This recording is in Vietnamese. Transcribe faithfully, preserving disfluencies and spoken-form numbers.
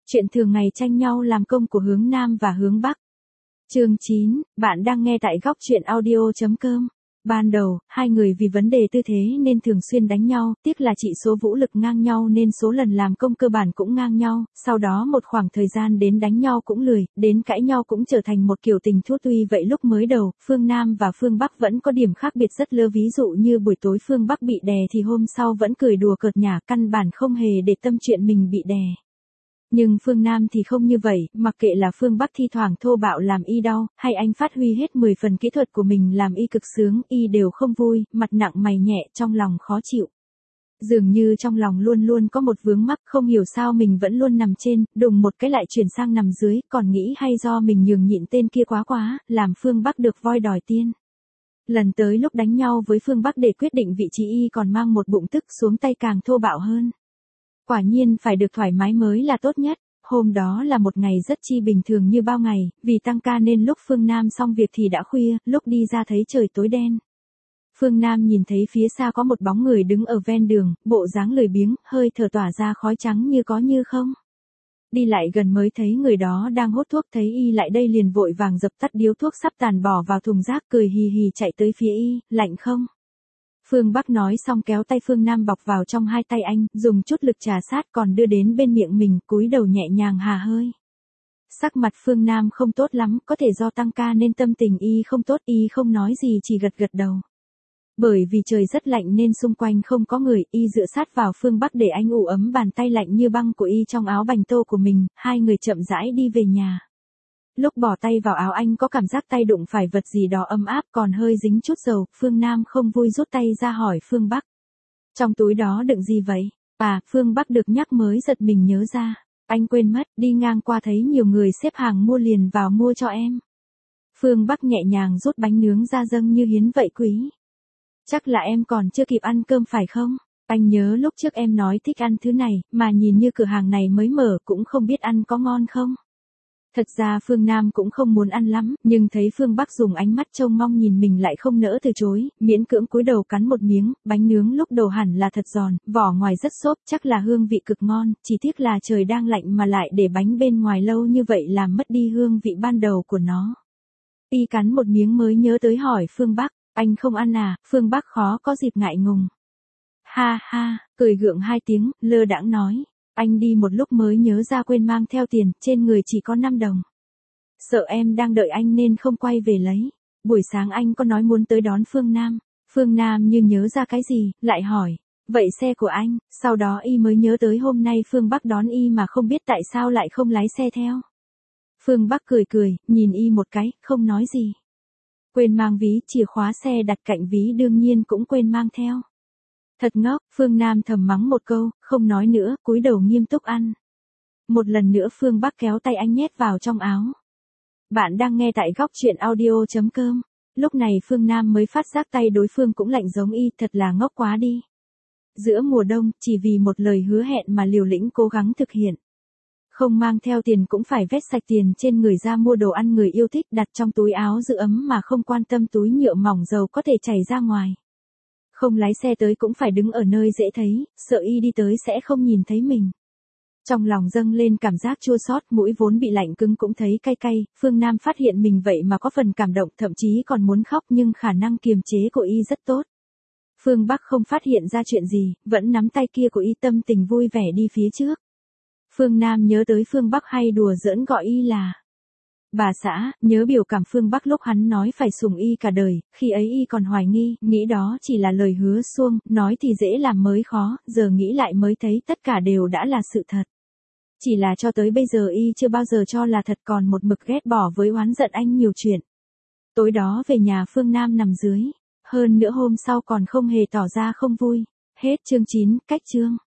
Chuyện thường ngày tranh nhau làm công của hướng Nam và hướng Bắc. Chương chín, bạn đang nghe tại góc truyện audio chấm com. Ban đầu, hai người vì vấn đề tư thế nên thường xuyên đánh nhau, tiếc là chỉ số vũ lực ngang nhau nên số lần làm công cơ bản cũng ngang nhau, sau đó một khoảng thời gian đến đánh nhau cũng lười, đến cãi nhau cũng trở thành một kiểu tình thú. Tuy vậy lúc mới đầu, phương Nam và phương Bắc vẫn có điểm khác biệt rất lớn, ví dụ như buổi tối phương Bắc bị đè thì hôm sau vẫn cười đùa cợt nhả, căn bản không hề để tâm chuyện mình bị đè. Nhưng phương Nam thì không như vậy, mặc kệ là phương Bắc thi thoảng thô bạo làm y đau, hay anh phát huy hết mười phần kỹ thuật của mình làm y cực sướng, y đều không vui, mặt nặng mày nhẹ, trong lòng khó chịu. Dường như trong lòng luôn luôn có một vướng mắc, không hiểu sao mình vẫn luôn nằm trên, đùng một cái lại chuyển sang nằm dưới, còn nghĩ hay do mình nhường nhịn tên kia quá quá, làm phương Bắc được voi đòi tiên. Lần tới lúc đánh nhau với phương Bắc để quyết định vị trí y còn mang một bụng tức, xuống tay càng thô bạo hơn. Quả nhiên phải được thoải mái mới là tốt nhất. Hôm đó là một ngày rất chi bình thường như bao ngày, vì tăng ca nên lúc phương Nam xong việc thì đã khuya, lúc đi ra thấy trời tối đen. Phương Nam nhìn thấy phía xa có một bóng người đứng ở ven đường, bộ dáng lười biếng, hơi thở tỏa ra khói trắng như có như không. Đi lại gần mới thấy người đó đang hút thuốc, thấy y lại đây liền vội vàng dập tắt điếu thuốc sắp tàn bỏ vào thùng rác, cười hì hì chạy tới phía y, lạnh không? Phương Bắc nói xong kéo tay Phương Nam bọc vào trong hai tay anh, dùng chút lực trà sát còn đưa đến bên miệng mình, cúi đầu nhẹ nhàng hà hơi. Sắc mặt Phương Nam không tốt lắm, có thể do tăng ca nên tâm tình y không tốt, y không nói gì chỉ gật gật đầu. Bởi vì trời rất lạnh nên xung quanh không có người, y dựa sát vào Phương Bắc để anh ủ ấm bàn tay lạnh như băng của y trong áo bành tô của mình, hai người chậm rãi đi về nhà. Lúc bỏ tay vào áo anh có cảm giác tay đụng phải vật gì đó ấm áp còn hơi dính chút dầu, Phương Nam không vui rút tay ra hỏi Phương Bắc. Trong túi đó đựng gì vậy? À, Phương Bắc được nhắc mới giật mình nhớ ra. Anh quên mất, đi ngang qua thấy nhiều người xếp hàng mua liền vào mua cho em. Phương Bắc nhẹ nhàng rút bánh nướng ra dâng như hiến vậy quý. Chắc là em còn chưa kịp ăn cơm phải không? Anh nhớ lúc trước em nói thích ăn thứ này, mà nhìn như cửa hàng này mới mở cũng không biết ăn có ngon không? Thật ra Phương Nam cũng không muốn ăn lắm, nhưng thấy Phương Bắc dùng ánh mắt trông mong nhìn mình lại không nỡ từ chối, miễn cưỡng cúi đầu cắn một miếng, bánh nướng lúc đầu hẳn là thật giòn, vỏ ngoài rất xốp, chắc là hương vị cực ngon, chỉ tiếc là trời đang lạnh mà lại để bánh bên ngoài lâu như vậy làm mất đi hương vị ban đầu của nó. Y cắn một miếng mới nhớ tới hỏi Phương Bắc, anh không ăn à? Phương Bắc khó có dịp ngại ngùng. Ha ha, cười gượng hai tiếng, lơ đãng nói. Anh đi một lúc mới nhớ ra quên mang theo tiền, trên người chỉ có năm đồng. Sợ em đang đợi anh nên không quay về lấy. Buổi sáng anh có nói muốn tới đón Phương Nam. Phương Nam như nhớ ra cái gì, lại hỏi. Vậy xe của anh, sau đó y mới nhớ tới hôm nay Phương Bắc đón y mà không biết tại sao lại không lái xe theo. Phương Bắc cười cười, nhìn y một cái, không nói gì. Quên mang ví, chìa khóa xe đặt cạnh ví đương nhiên cũng quên mang theo. Thật ngốc, Phương Nam thầm mắng một câu, không nói nữa, cúi đầu nghiêm túc ăn. Một lần nữa Phương Bắc kéo tay anh nhét vào trong áo. Bạn đang nghe tại góc truyện audio chấm com. Lúc này Phương Nam mới phát giác tay đối phương cũng lạnh giống y, thật là ngốc quá đi. Giữa mùa đông, chỉ vì một lời hứa hẹn mà liều lĩnh cố gắng thực hiện. Không mang theo tiền cũng phải vét sạch tiền trên người ra mua đồ ăn người yêu thích đặt trong túi áo giữ ấm mà không quan tâm túi nhựa mỏng dầu có thể chảy ra ngoài. Không lái xe tới cũng phải đứng ở nơi dễ thấy, sợ y đi tới sẽ không nhìn thấy mình. Trong lòng dâng lên cảm giác chua xót, mũi vốn bị lạnh cứng cũng thấy cay cay, Phương Nam phát hiện mình vậy mà có phần cảm động, thậm chí còn muốn khóc nhưng khả năng kiềm chế của y rất tốt. Phương Bắc không phát hiện ra chuyện gì, vẫn nắm tay kia của y tâm tình vui vẻ đi phía trước. Phương Nam nhớ tới Phương Bắc hay đùa giỡn gọi y là bà xã, nhớ biểu cảm Phương Bắc lúc hắn nói phải sủng y cả đời, khi ấy y còn hoài nghi, nghĩ đó chỉ là lời hứa suông, nói thì dễ làm mới khó, giờ nghĩ lại mới thấy tất cả đều đã là sự thật. Chỉ là cho tới bây giờ y chưa bao giờ cho là thật, còn một mực ghét bỏ với oán giận anh nhiều chuyện. Tối đó về nhà Phương Nam nằm dưới, hơn nữa hôm sau còn không hề tỏ ra không vui. Hết chương chín, cách chương.